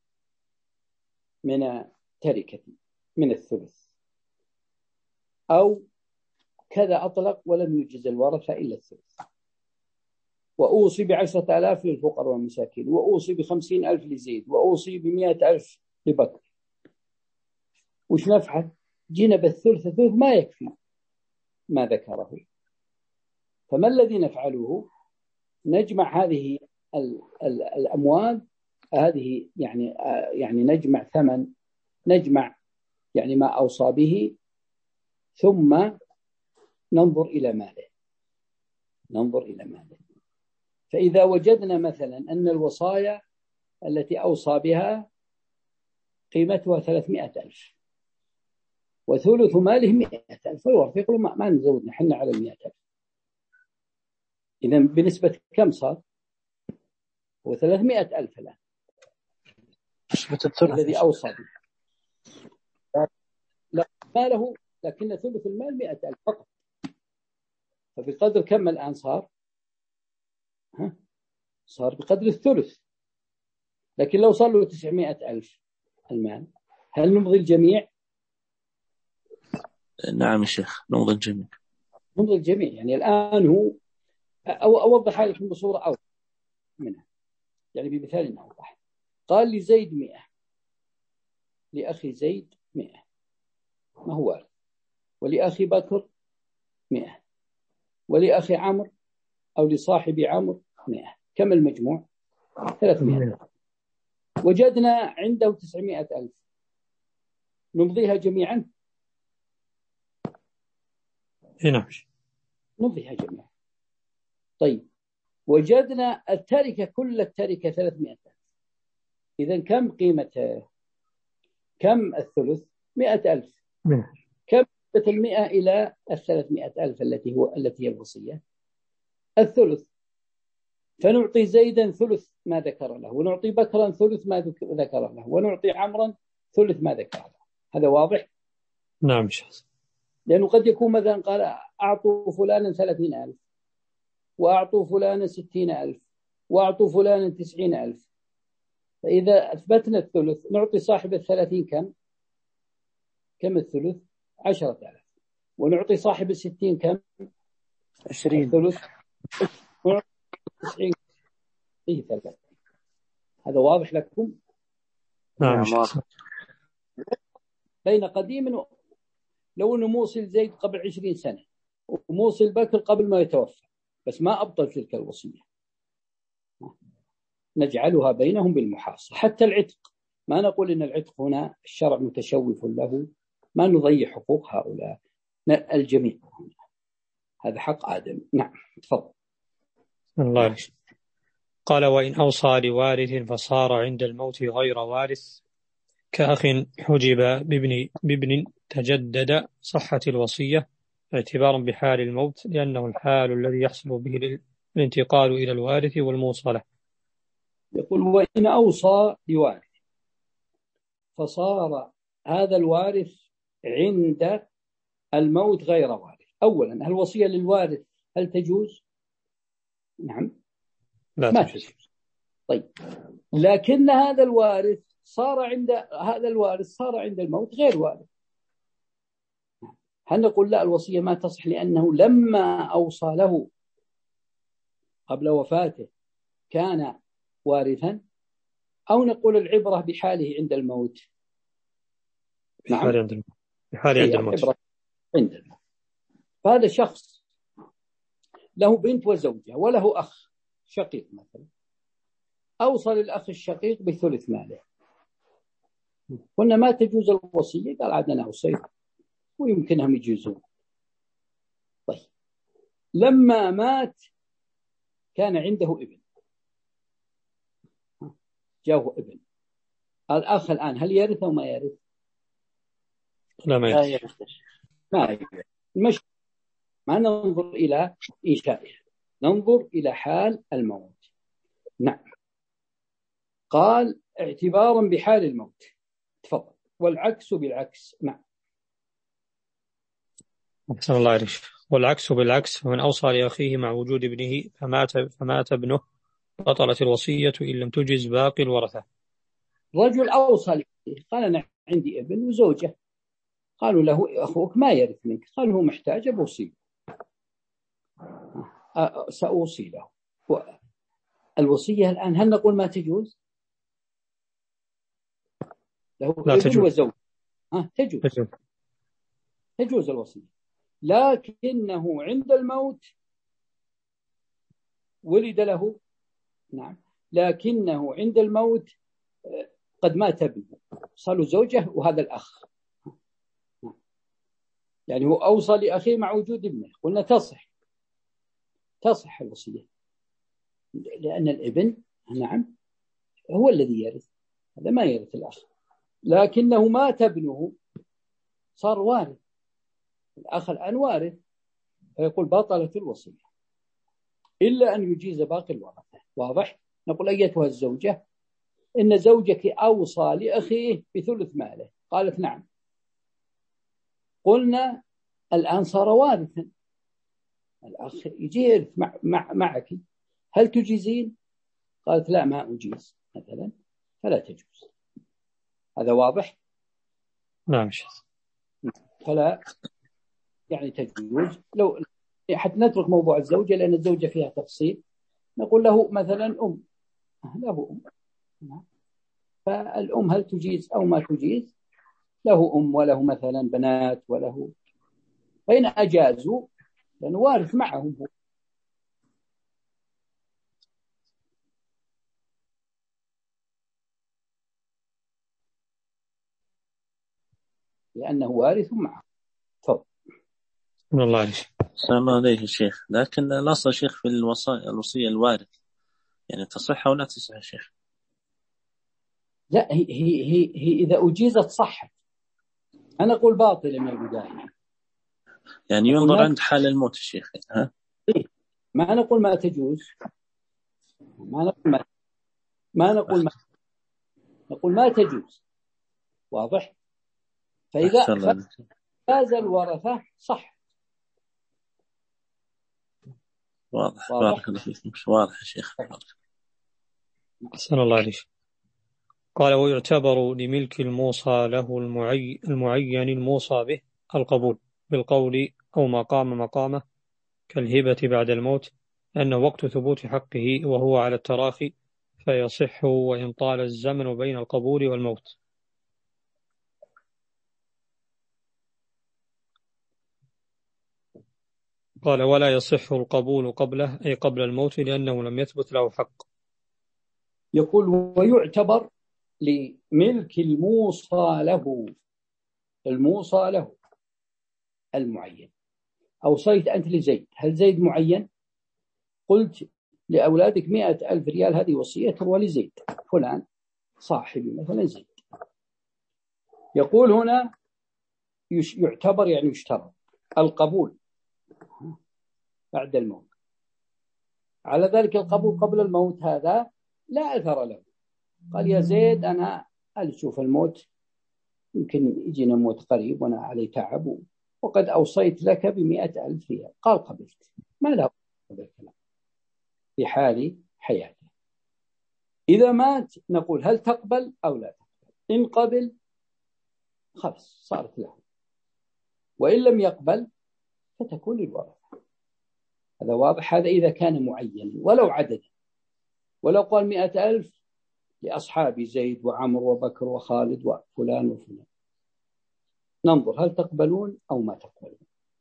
من تركتي من الثلث أو كذا أطلق ولم يجز الورثة إلا الثلث، وأوصي بعشرة آلاف للفقراء والمساكين، وأوصي بخمسين ألف لزيد، وأوصي بمئة ألف لبكر، وش نفعل؟ جينا بالثلث الثلث ما يكفي ما ذكره. فما الذي نفعله؟ نجمع هذه ال ال الأموال هذه يعني يعني نجمع ثمن نجمع يعني ما أوصى به ثم ننظر إلى ماله ننظر إلى ماله فإذا وجدنا مثلا أن الوصايا التي أوصى بها قيمتها ثلاثمائة ألف وثلث ماله مئة ألف فالورثة يقولون ما, ما نزود نحن على المئة ألف. إذن بنسبة كم صار؟ هو ثلاثمائة ألف الآن الذي أوصى به. لا ماله لكن ثلث المال مئة ألف فقط. فبقدر كم الآن صار؟ ها؟ صار بقدر الثلث. لكن لو صار له تسعمائة ألف المال هل نمضي الجميع؟ نعم يا شيخ، نمضي الجميع. نمضي الجميع. يعني الآن هو أو أوضح لكم بصورة أوضح منها، يعني بمثال أوضح. قال لزيد مئة، لأخي زيد مئة، ما هو وارث، ولأخي بكر مئة، ولأخي عمرو أو لصاحب عمرو مئة. كم المجموع؟ ثلاثمائة. وجدنا عنده تسعمائة ألف، نمضيها جميعا؟ نعم نمضيها جميعا. طيب وجدنا التركة، كل التركة ثلاثمائة ألف، إذن كم قيمة، كم الثلث؟ مئة ألف. كم المئة إلى الثلاثمائة ألف التي هو التي هي الوصية؟ الثلث. فنعطي زيدا ثلث ما ذكر له، ونعطي بكرا ثلث ما ذكر له، ونعطي عمرا ثلث ما ذكر له. هذا واضح؟ نعم. لأنه قد يكون مثلا قال أعطوا فلانا ثلاثين ألف، وأعطوا فلانا ستين ألف، وأعطوا فلانا تسعين ألف. فإذا أثبتنا الثلث نعطي صاحب الثلاثين كم؟ كم الثلث؟ عشرة آلاف. ونعطي صاحب الستين كم؟ عشرين. الثلث. ونعطي تسعين فيه ثلاثة. هذا واضح لكم؟ نعم. بين قديم و... لو أنه موصل زيد قبل عشرين سنة وموصل بكر قبل ما يتوفى، بس ما أبطل تلك الوصية، نجعلها بينهم بالمحاصة. حتى العتق، ما نقول إن العتق هنا الشرع متشوف له، ما نضيع حقوق هؤلاء، الجميع هنا. هذا حق آدم. نعم تفضل. الله عليك. قال وإن أوصى لوارث فصار عند الموت غير وارث كأخ حجب بابن, بابن تجدد صحة الوصية اعتبارا بحال الموت، لأنه الحال الذي يحصل به الانتقال إلى الوارث والموصلة. يقول وإن أوصى لوارث فصار هذا الوارث عند الموت غير وارث. أولا الوصية للوارث هل تجوز؟ نعم لا ما تجوز. تجوز. طيب لكن هذا الوارث صار عند هذا الوارث صار عند الموت غير وارث. هل نقول لا الوصية ما تصح لأنه لما أوصى له قبل وفاته كان وارثا، أو نقول العبرة بحاله عند الموت؟ نعم بحاله عند الموت. العبرة عند الموت. فهذا شخص له بنت وزوجة وله أخ شقيق مثلا، أوصى للأخ الشقيق بثلث ماله، قلنا ما تجوز الوصية، قال عاد أنا أوصيت ويمكنهم يجوزون. طيب لما مات كان عنده ابن، جاءه ابن، الأخ الآن هل يرث أو ما يرث؟ لا ما يرث. ما يرث. مش ما ننظر إلى إنشائه، ننظر إلى حال الموت. نعم. قال اعتبارا بحال الموت. تفضل. والعكس بالعكس. نعم. أحسن الله عليك. والعكس بالعكس، فمن أوصى لأخيه مع وجود ابنه فمات, فمات ابنه بطلت الوصية إن لم تجز باقي الورثة. رجل أوصى لأخيه قال أنا عندي ابن وزوجة، قالوا له أخوك ما يرث منك، قال هو محتاج بوصي، سأوصي له. الوصية الآن هل نقول ما تجوز؟ له ابن تجوز. وزوج ها تجوز. تجوز تجوز الوصية، لكنه عند الموت ولد له. نعم. لكنه عند الموت قد مات ابنه، صار له زوجة وهذا الأخ، يعني هو أوصى لأخيه مع وجود ابنه، قلنا تصح تصح الوصية لأن الابن نعم هو الذي يرث، هذا ما يرث الأخ، لكنه مات ابنه صار وارث، الأخ الآن وارث، فيقول بطلت الوصية إلا أن يجيز باقي الورثة. واضح؟ نقول أيتها الزوجة إن زوجك أوصى لأخيه بثلث ماله، قالت نعم، قلنا الآن صار وارثا، الأخ يجي يرث مع مع معك، هل تجيزين؟ قالت لا ما أجيز مثلا، فلا تجوز. هذا واضح؟ نعم. فلا يعني تجوز. لو حتى نترك موضوع الزوجة لأن الزوجة فيها تفصيل، نقول له مثلا أم، له أم، فالأم هل تجيز أو ما تجيز؟ له أم وله مثلا بنات وله، فإن أجازوا لأنه وارث معهم هو. لأنه وارث معه. تفضل. من الله عليك. السلام عليكم يا شيخ. لكن الأصل شيخ في الوصايا الوصية الوارث، يعني تصح أو لا تصح يا شيخ؟ لا، هي, هي, هي, هي إذا أجيزت صحت. أنا أقول باطل من البداية، يعني ينظر عند حال الموت الشيخ. ها؟ إيه؟ ما نقول ما تجوز، ما نقول ما, ما نقول ما نقول ما تجوز. واضح؟ فإذا فاز الورثة صح. واضح. بارك الله فيكم. واضح يا شيخ. أحسن الله عليك. قال ويعتبر لملك الموصى له المعي المعين الموصى به القبول بالقول أو ما قام مقامه كالهبة بعد الموت، أنه وقت ثبوت حقه وهو على التراخي فيصح وإن طال الزمن بين القبول والموت. قال ولا يصح القبول قبله أي قبل الموت لأنه لم يثبت له حق. يقول ويعتبر لملك الموصى له، الموصى له المعين. أوصيت أنت لزيد، هل زيد معين؟ قلت لأولادك مئة ألف ريال، هذه وصية ولزيد فلان صاحبي مثلا زيد. يقول هنا يعتبر يعني يشترط القبول بعد الموت. على ذلك القبول قبل الموت هذا لا أثر له. قال يا زيد أنا أشوف الموت يمكن يجينا موت قريب وأنا علي تعب وقد أوصيت لك بمئة ألف ريال. قال قبلت. ما له هذا الكلام في حال حياته. إذا مات نقول هل تقبل أو لا تقبل؟ إن قبل خلاص صارت له، وإن لم يقبل فتكون للورثة. هذا واضح. هذا إذا كان معينا ولو عدد، ولو قال مئة ألف لأصحاب زيد وعمر وبكر وخالد وفلان وفلان، ننظر هل تقبلون أو ما تقبلون.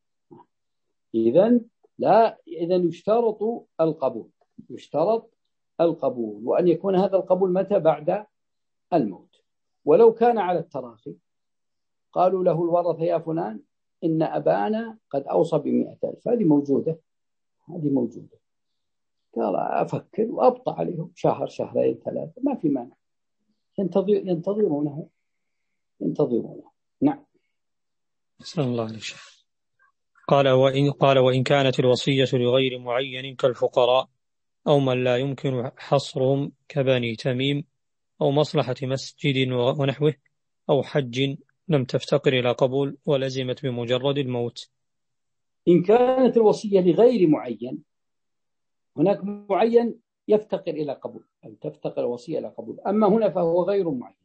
إذن لا، إذن يشترط القبول، يشترط القبول، وأن يكون هذا القبول متى؟ بعد الموت. ولو كان على التراخي قالوا له الورثة يا فلان إن أبانا قد أوصى بمئة ألف، هذه موجودة، هذه موجودة. قال أفكر وأبطأ عليهم شهر شهرين ثلاثة، ما في مانع، ينتظر ينتظرونه ينتظرونه. نعم. بسم الله عليه. قال وإن قال وإن كانت الوصية لغير معين كالفقراء أو من لا يمكن حصرهم كبني تميم أو مصلحة مسجد ونحوه أو حج لم تفتقر إلى قبول ولزمت بمجرد الموت. إن كانت الوصية لغير معين، هناك معين يفتقر إلى قبول أو تفتقر الوصية إلى قبول، أما هنا فهو غير معين،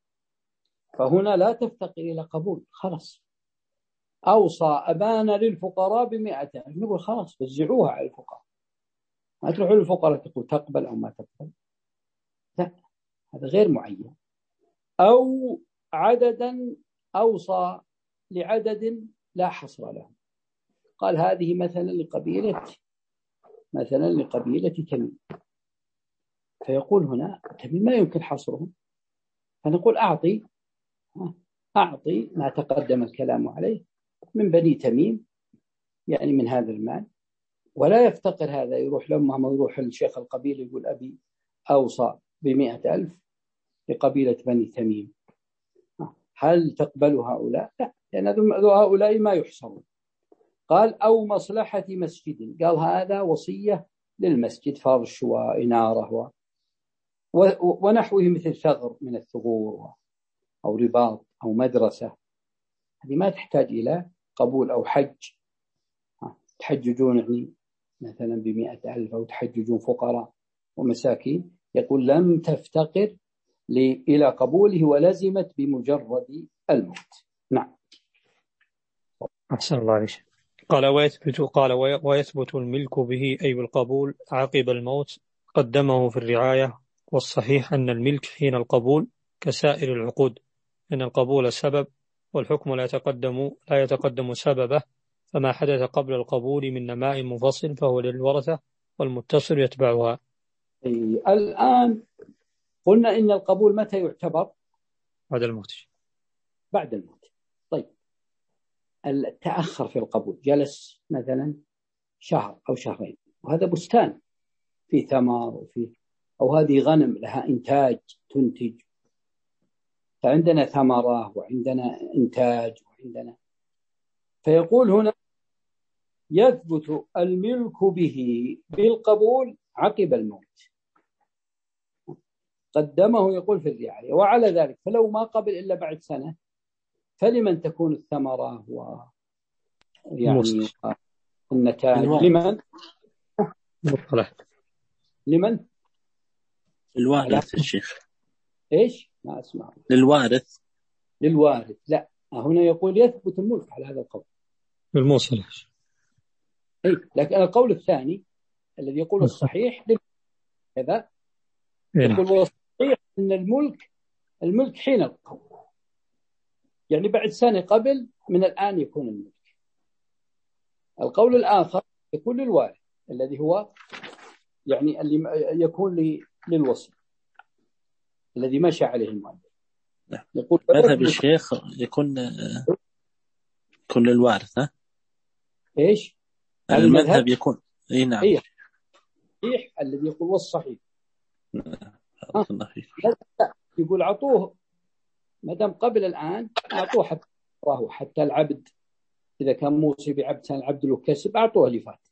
فهنا لا تفتقر إلى قبول. خلاص أوصى أبانا للفقراء بمئة ألف، نقول خلاص وزعوها على الفقراء، ما تروحوا للفقراء تقول تقبل أو ما تقبل، لا، هذا غير معين. أو عددا أوصى لعدد لا حصر له، قال هذه مثلا لقبيلة مثلا لقبيلة تميم، فيقول هنا تميم ما يمكن حصرهم، فنقول أعطي أعطي ما تقدم الكلام عليه من بني تميم، يعني من هذا المال، ولا يفتقر هذا يروح لما يروح الشيخ القبيل يقول أبي أوصى بمئة ألف لقبيلة بني تميم، هل تقبل هؤلاء؟ لا، لأن هؤلاء ما يحصرون. قال أو مصلحة مسجد، قال هذا وصية للمسجد، فرش وإنارة ونحوه مثل ثغر من الثغور أو رباط أو مدرسة، هذه ما تحتاج إلى قبول. أو حج، تحججون يعني مثلا بمئة ألف أو تحججون فقراء ومساكين، يقول لم تفتقر إلى قبوله ولزمت بمجرد الموت. نعم. أحسن الله عليك. قال ويثبت قال ويثبت الملك به أي بالقبول عقب الموت قدمه في الرعاية. والصحيح أن الملك حين القبول كسائر العقود، إن القبول سبب والحكم لا يتقدم لا يتقدم سببه، فما حدث قبل القبول من نماء منفصل فهو للورثة والمتصل يتبعها. الآن قلنا إن القبول متى يعتبر؟ بعد الموت. بعد الموت. طيب التأخر في القبول، جلس مثلا شهر أو شهرين، وهذا بستان في ثمر وفي، أو هذه غنم لها إنتاج تنتج، فعندنا ثمرة وعندنا إنتاج وعندنا، فيقول هنا يثبت الملك به بالقبول عقب الموت قدمه يقول في الرعاية. وعلى ذلك فلو ما قبل إلا بعد سنة فلمن تكون الثمرة و يعني النتائج؟ لمن؟ لمن؟ الوارث الشيخ. إيش؟ ما أسمع. للوارث. للوارث. لا، هنا يقول يثبت الملك على هذا القول. للموصل. إيه، لكن القول الثاني الذي يقول الصحيح كذا يقول والصحيح أن الملك الملك حين القبول، يعني بعد سنة قبل من الآن يكون الملك. القول الآخر يكون للوارث الذي هو يعني اللي يكون للوصي الذي مشى عليه المؤلف. يقول مذهب الشيخ يكون يكون للوارث. ها ايش المذهب يكون اي نعم إيه؟ صحيح الذي يقول والصحيح الله فيك. يقول عطوه ما دام قبل الآن أعطوه حتى راهو حتى العبد إذا كان موصي بعبد كان العبد له كسب أعطوه اللي فات.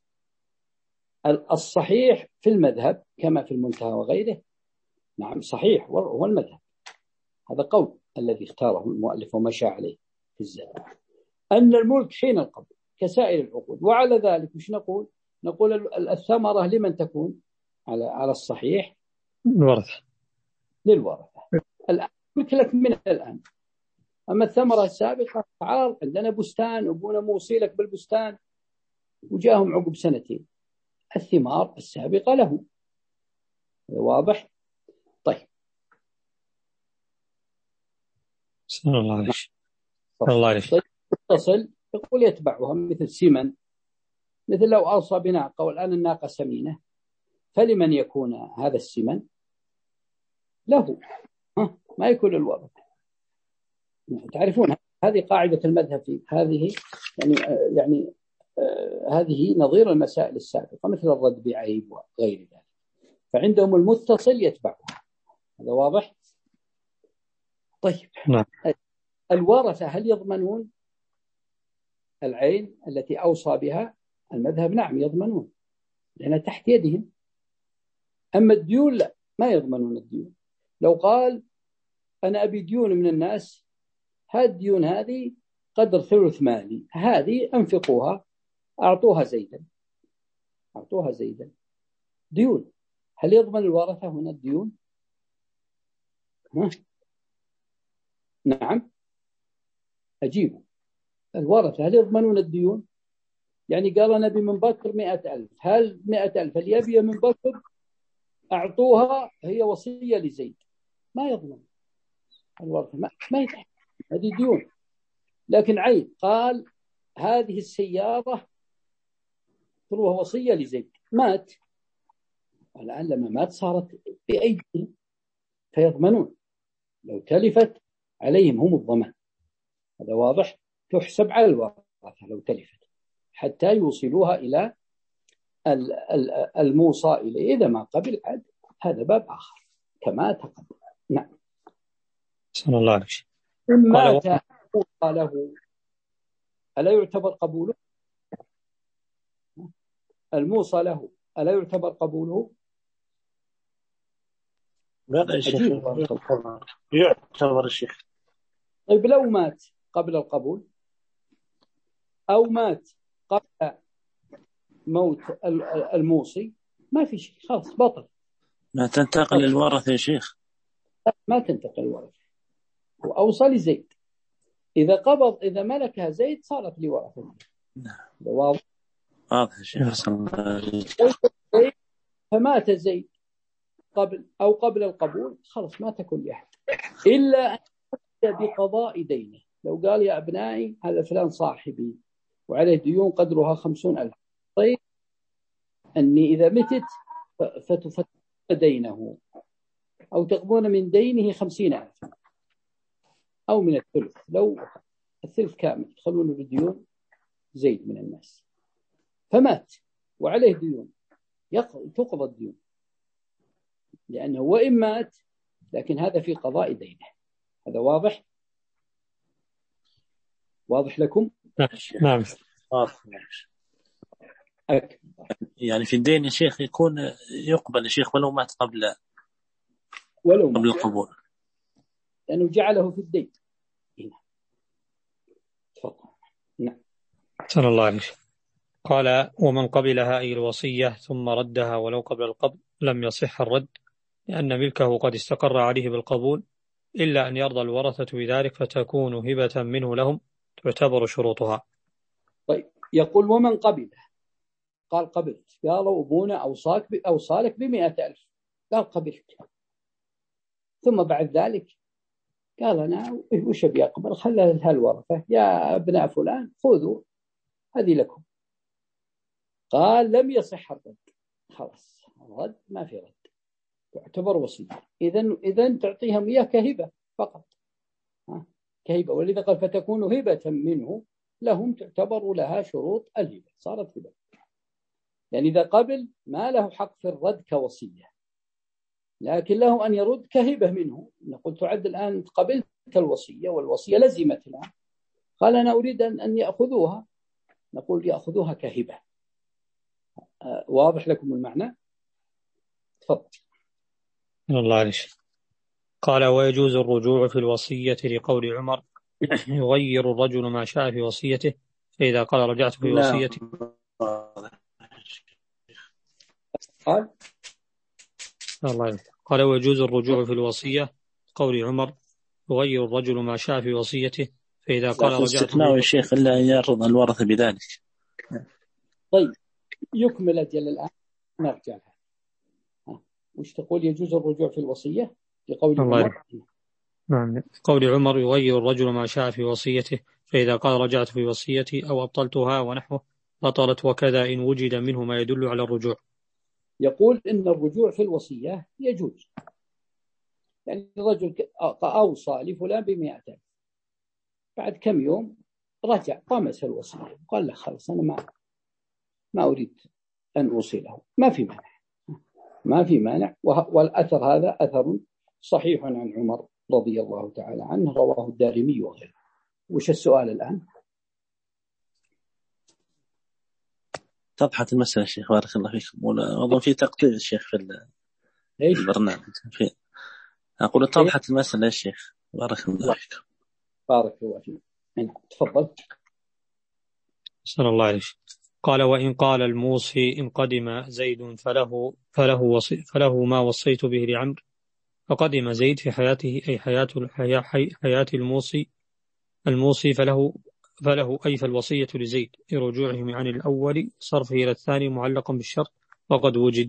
الصحيح في المذهب كما في المنتهى وغيره نعم صحيح هو المذهب، هذا قول الذي اختاره المؤلف ومشى عليه في الزاد، أن الملك حين القبول كسائر العقود. وعلى ذلك مش نقول نقول الثمرة لمن تكون على على الصحيح؟ الورثة. للورثة. الآن ملك لك من الآن. أما الثمرة السابقة تعال عندنا بستان وابونا موصي لك بالبستان وجاهم عقب سنتين، الثمار السابقة له. واضح؟ طيب سلام الله عليك. الله عليك. طيب تصل يقول يتبعها مثل سمن، مثل لو أوصى بناقة والآن الناقة سمينة فلمن يكون هذا السمن؟ له، ها ما يكون الورث. تعرفون هذه قاعدة المذهب في هذه يعني يعني آه هذه نظير المسائل السابقة مثل الرد بعيب وغير ذلك، فعندهم المتصل يتبعها. هذا واضح؟ طيب نعم. الورثة هل يضمنون العين التي أوصى بها؟ المذهب نعم يضمنون لأنها تحت يدهم. أما الديون لا، ما يضمنون الديون. لو قال أنا أبي ديون من الناس، هذه الديون هذه قدر ثلث مالي، هذه أنفقوها أعطوها زيدا أعطوها زيدا ديون. هل يضمن الورثة هنا الديون؟ ها؟ نعم أجيبوا. الورثة هل يضمنون الديون؟ يعني قال أنا أبي من بكر مئة ألف، هل مئة ألف اللي يبي من بكر أعطوها هي وصية لزيد؟ ما يضمن الورثة، ما, ما يتحق، هذه ديون. لكن عين قال هذه السيارة تروها وصية لزيد، مات، والآن لما مات صارت بأيديهم فيضمنون، لو تلفت عليهم هم الضمان. هذا واضح؟ تحسب على الورثة لو تلفت حتى يوصلوها إلى الموصى إليه، إذا ما قبل عد هذا باب آخر كما تقدم. نعم. سلام الله عليك. إن مات موصى له ألا يعتبر قبوله؟ الموصى له ألا يعتبر قبوله؟ لا الشيخ يعتبر الشيخ. طيب لو مات قبل القبول أو مات قبل موت الموصي ما في شيء، خلاص بطل. لا تنتقل للورثة يا شيخ. ما تنتقل الورثة. وأوصى لزيد، إذا قبض إذا ملكها زيد صارت لورثته. واضح؟ واضح يا شيخ. فمات زيد قبل أو قبل القبول، خلص ما تكون لأحد إلا أن يأتي بقضاء دينه. لو قال يا أبنائي هذا فلان صاحبي وعليه ديون قدرها خمسون ألف، طيب أني إذا متت فتفتح دينه أو تقضون من دينه خمسين ألف أو من الثلث، لو الثلث كامل تخلونه بديون زيد من الناس. فمات وعليه ديون، تقضى الديون لأنه وإن مات لكن هذا في قضاء دينه. هذا واضح؟ واضح لكم؟ نعم واضح. يعني في الدين يا شيخ يكون يقبل يا شيخ ولو مات قبل ولو قبل القبول، لأنه جعله في الدين. هنا تفضل. نعم. صلى الله عليه وسلم. قال ومن قبلها أي الوصية ثم ردها ولو قبل القبض لم يصح الرد، لأن ملكه قد استقر عليه بالقبول، إلا أن يرضى الورثة بذلك فتكون هبة منه لهم تعتبر شروطها. طيب يقول ومن قبله، قال قبلت، قالوا أبونا أوصاك أوصالك بمئة ألف، قال قبلت، ثم بعد ذلك قال أنا وش أبي أقبل، خلى هالورثة يا ابناء فلان خذوا هذه لكم. قال لم يصح الرد، خلاص الرد ما في رد، تعتبر وصية. إذن إذن تعطيهم إياه كهبة فقط، كهبة. ولذا قال فتكون هبة منه لهم تعتبر لها شروط الهبة، صارت هبة. يعني إذا قبل ما له حق في الرد كوصية، لكن له أن يرد كهبة منه. نقول تعد الآن قبلت الوصية والوصية لزمت الآن، قال أنا أريد أن يأخذوها، نقول يأخذوها كهبة. آه واضح لكم المعنى؟ تفضل. الله عليه. قال ويجوز الرجوع في الوصية لقول عمر يغير الرجل ما شاء في وصيته، فإذا قال رجعت في وصيتي قال الله عليه. قال ويجوز الرجوع في الوصية قول عمر يغير الرجل ما شاء في وصيته، فإذا قال رجعت استثناء يا شيخ إلا أن يرضى الورثة بذلك. طيب يكمل أجل الآن نرجع لها. وش تقول يجوز الرجوع في الوصية لقول عمر؟ نعم. قول عمر يغير الرجل ما شاء في وصيته، فإذا قال رجعت في وصيتي أو أبطلتها ونحوه بطلت، وكذا إن وجد منه ما يدل على الرجوع. يقول إن الرجوع في الوصية يجوز. يعني الرجل أوصى لفلان بمئة ألف، بعد كم يوم رجع طمس الوصية قال له خلص أنا ما ما أريد أن أوصي له، ما في مانع، ما في مانع. والأثر هذا أثر صحيح عن عمر رضي الله تعالى عنه، رواه الدارمي وغيره. وش السؤال الآن؟ توضحت المسألة الشيخ بارك الله فيكم. وأظن في تقطيع الشيخ في البرنامج. في أقول توضحت المسألة الشيخ بارك الله فيكم. بارك الله فيكم. تفضل. صلى الله عليه وسلم. قال وإن قال الموصي إن قدم زيد فله فله وصي فله ما وصيت به لعمرو، فقدم زيد في حياته أي حياة حياة الموصي الموصي فله فله أي فالوصية لزيد لرجوعهم عن الأول صرفه إلى الثاني معلقا بالشرط وقد وجد.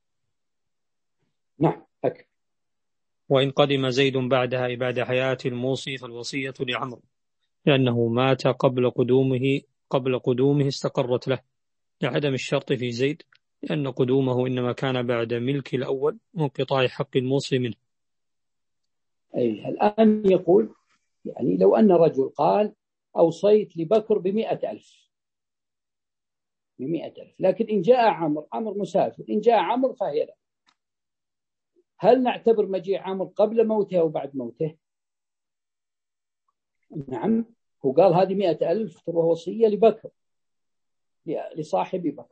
نعم. وإن قدم زيد بعدها بعد حياة الموصي فالوصية لعمرو، لأنه مات قبل قدومه قبل قدومه استقرت له، لعدم الشرط في زيد، لأن قدومه إنما كان بعد ملك الأول وانقطاع حق الموصي منه. أي الآن يقول يعني لو أن رجل قال أوصيت لبكر بمئة ألف بمئة ألف، لكن إن جاء عمر عمر مسافر، إن جاء عمر فهي له. هل نعتبر مجيء عمر قبل موته أو بعد موته؟ نعم. هو قال هذه مئة ألف تروح وصية لبكر لصاحب بكر.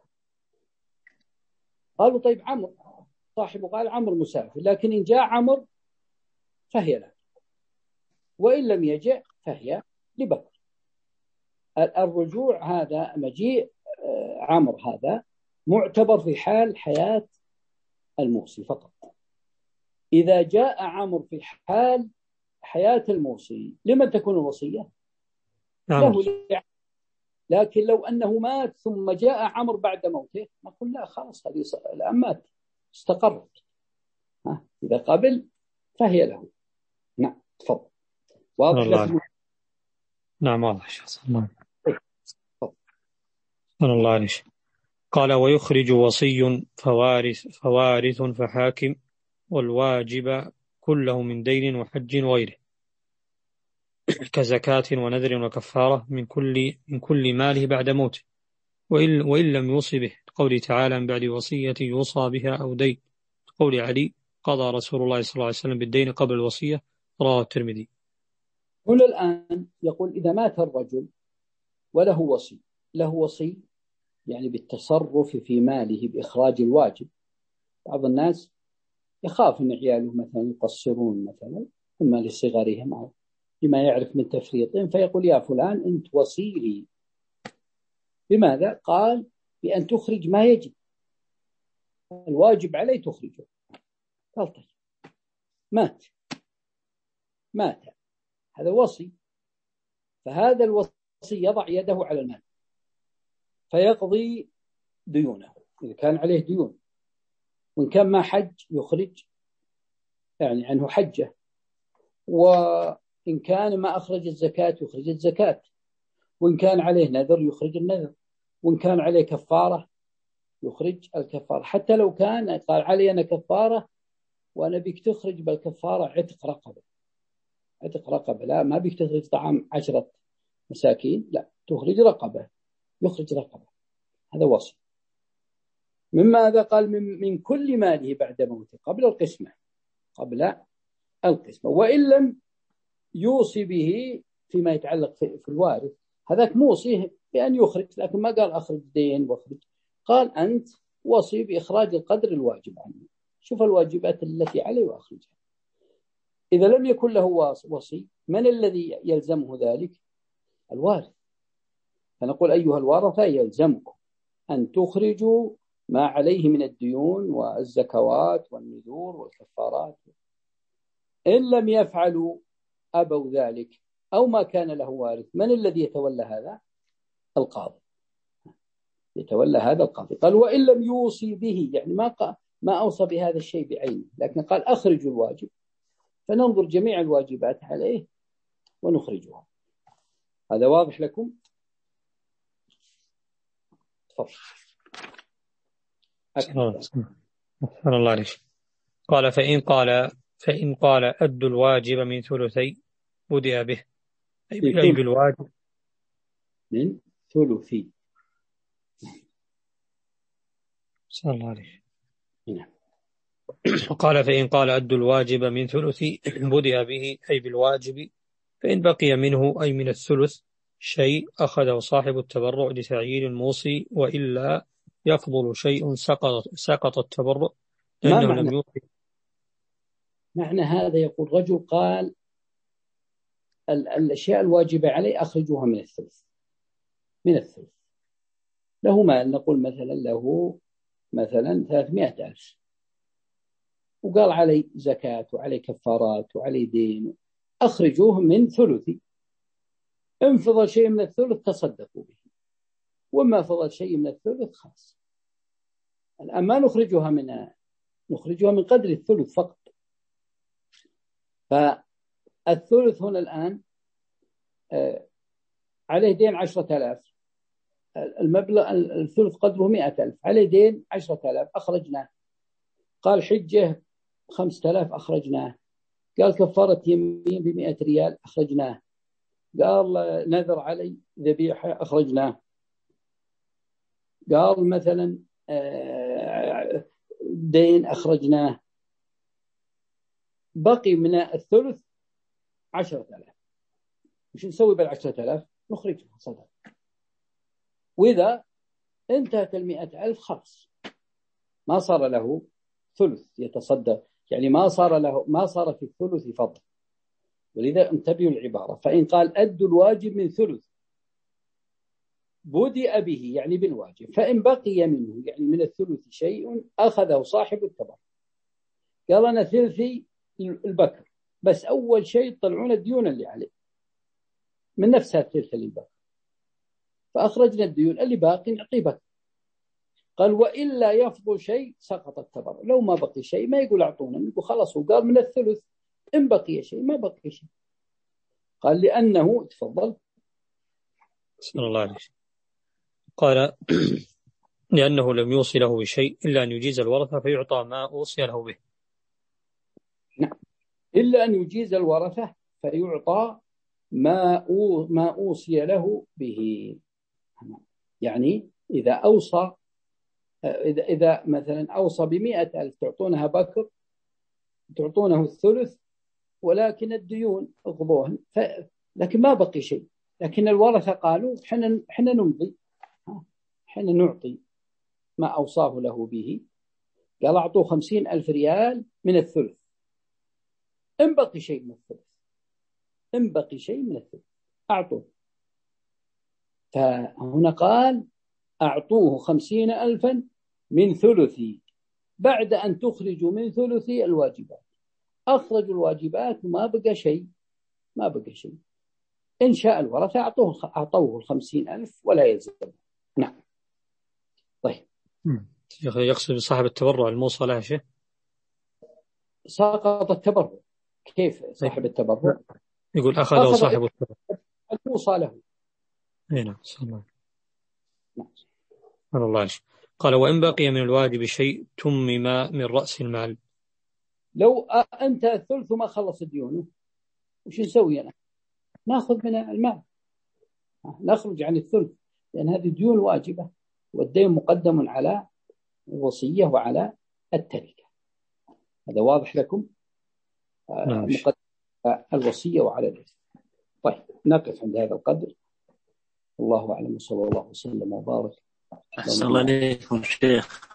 قالوا طيب عمر صاحبه قال عمر مسافر، لكن إن جاء عمر فهي له، وإن لم يجئ فهي لبكر. الرجوع هذا مجيء عمر هذا معتبر في حال حياة الموصي فقط، إذا جاء عمرو في حال حياة الموصي لمن تكون الوصية؟ نعم. له. لكن لو أنه مات ثم جاء عمرو بعد موته نقول لا خلاص هذه الآن مات استقرت. ها إذا قبل فهي له. نعم تفضل. واضح لكم؟ نعم واضح شخص. نعم الله عليك. قال ويخرج وصي فوارث فوارث فحاكم والواجب كله من دين وحج وغيره كزكاة ونذر وكفارة من كل من كل ماله بعد موته وإن, وإن لم يوصي به، قوله تعالى من بعد وصية يوصى بها أو دين، قول علي قضى رسول الله صلى الله عليه وسلم بالدين قبل الوصية، رواه الترمذي. هنا الآن يقول إذا مات الرجل وله وصي، له وصي يعني بالتصرف في ماله بإخراج الواجب. بعض الناس يخاف أن عياله مثلا يقصرون مثلا إما لصغرهم أو لما يعرف من تفريطهم، فيقول يا فلان أنت وصي لي. بماذا؟ قال بأن تخرج ما يجب، الواجب عليه تخرجه. قال طيب مات مات هذا وصي، فهذا الوصي يضع يده على المال فيقضي ديونه إذا كان عليه ديون، وإن كان ما حج يخرج يعني عنه حجة، وإن كان ما أخرج الزكاة يخرج الزكاة، وإن كان عليه نذر يخرج النذر، وإن كان عليه كفارة يخرج الكفارة. حتى لو كان قال علي أنا كفارة وأنا بيك تخرج بالكفارة عتق رقبة، عتق رقبة، لا ما بيك تخرج طعام عشرة مساكين، لا تخرج رقبة، يخرج رقبة. هذا وصي. مما هذا قال من, من كل ماله بعد موته قبل القسمة، قبل القسمة. وإن لم يوصي به فيما يتعلق في, في الوارث، هذاك موصيه بأن يخرج، لكن ما قال أخرج دين واخرج، قال أنت وصي بإخراج القدر الواجب عنه، شوف الواجبات التي عليه وأخرجها. إذا لم يكن له وصي من الذي يلزمه ذلك؟ الوارث. فنقول أيها الورثة يلزمكم أن تخرجوا ما عليه من الديون والزكوات والنذور والكفارات. إن لم يفعلوا أبوا ذلك أو ما كان له وارث، من الذي يتولى هذا؟ القاضي، يتولى هذا القاضي. قال وإن لم يوصي به، يعني ما ما أوصى بهذا الشيء بعينه، لكن قال أخرجوا الواجب، فننظر جميع الواجبات عليه ونخرجها. هذا واضح لكم؟ تفضل. الله عليك. قال فإن قال فإن قال أد الواجب من ثلثي بدأ به، أي بالواجب من ثلثي. صلى الله عليه. وقال فإن قال أد الواجب من ثلثي بدأ به، أي بالواجب، فإن بقي منه أي من الثلث شيء أخذه صاحب التبرع لتعيين الموصي، وإلا يفضل شيء سقط, سقط التبرع لأنه لم يوصي. معنى هذا يقول رجل قال الأشياء الواجبة عليه أخرجوها من الثلث، من الثلث له مال، نقول مثلا له مثلا ثلاثمائة ألف، وقال علي زكاة وعلي كفارات وعلي دين، أخرجوه من ثلثي. إن فضل شيء من الثلث تصدقوا به، وما فضل شيء من الثلث خاص. الآن ما نخرجها من نخرجها من قدر الثلث فقط. فالثلث هنا الآن عليه دين عشرة آلاف، المبلغ الثلث قدره مئة ألف، عليه دين عشرة آلاف أخرجناه. قال حجة خمسة آلاف أخرجناه. قال كفارة يمين بمئة ريال أخرجناه. قال نذر علي ذبيحة أخرجناه. قال مثلا دين أخرجناه. بقي من الثلث عشرة آلاف. مش نسوي بالعشرة آلاف؟ نخرجها صدق. وإذا انتهت المئة ألف خلاص ما صار له ثلث يتصدق، يعني ما صار له ما صار في الثلث فضل. ولذا انتبهوا العبارة. فإن قال أدوا الواجب من ثلث بدأ به، يعني بالواجب، فإن بقي منه يعني من الثلث شيء أخذه صاحب التبرع قال أنا ثلثي البكر، بس أول شيء طلعون الديون اللي عليه من نفسها الثلث اللي بكر، فأخرجنا الديون اللي باقي نعطيه بكر. قال وإلا يفضل شيء سقط التبرع، لو ما بقي شيء ما يقول أعطونا، يقول خلاص، وقال من الثلث إن بقي شيء ما بقي شيء. قال لأنه تفضل. بسم الله عليك. قال لأنه لم يوصي له بشيء إلا أن يجيز الورثة فيعطى ما أوصي له به. نعم، إلا أن يجيز الورثة فيعطى ما ما أوصي له به. يعني إذا أوصى، إذا إذا مثلا أوصى بمئة ألف تعطونها بكر، تعطونه الثلث، ولكن الديون اقضوهن، لكن ما بقي شيء، لكن الورثة قالوا حنا حنا نمضي، حنا نعطي ما أوصاه له به. قال أعطوه خمسين ألف ريال من الثلث، إن بقي شيء من الثلث، إن بقي شيء من الثلث أعطوه. فهنا قال أعطوه خمسين ألفا من ثلثي بعد أن تخرجوا من ثلثي الواجبات. أخرجوا الواجبات وما بقى شيء، ما بقى شيء. إن شاء الورثة أعطوه أعطوه الخمسين ألف ولا يلزم. نعم. طيب. يقصد صاحب التبرع الموصى له شيء؟ سقط التبرع. كيف صاحب التبرع؟ يقول أخذه صاحب التبرع الموصى له. نعم. صلى الله عليه. قال وإن بقي من الواجب شيء تمم من رأس المال. لو أنت الثلث ما خلص ديونه وش نسوي؟ أنا نأخذ من المال، نخرج عن الثلث، لأن هذه ديون واجبة، والدين مقدم على الوصية وعلى التركة. هذا واضح لكم؟ نعم. مقدم الوصية وعلى الإرث. طيب نقف عند هذا القدر. الله أعلم، صلى الله وسلم وبارك. أحسن الله عليكم شيخ.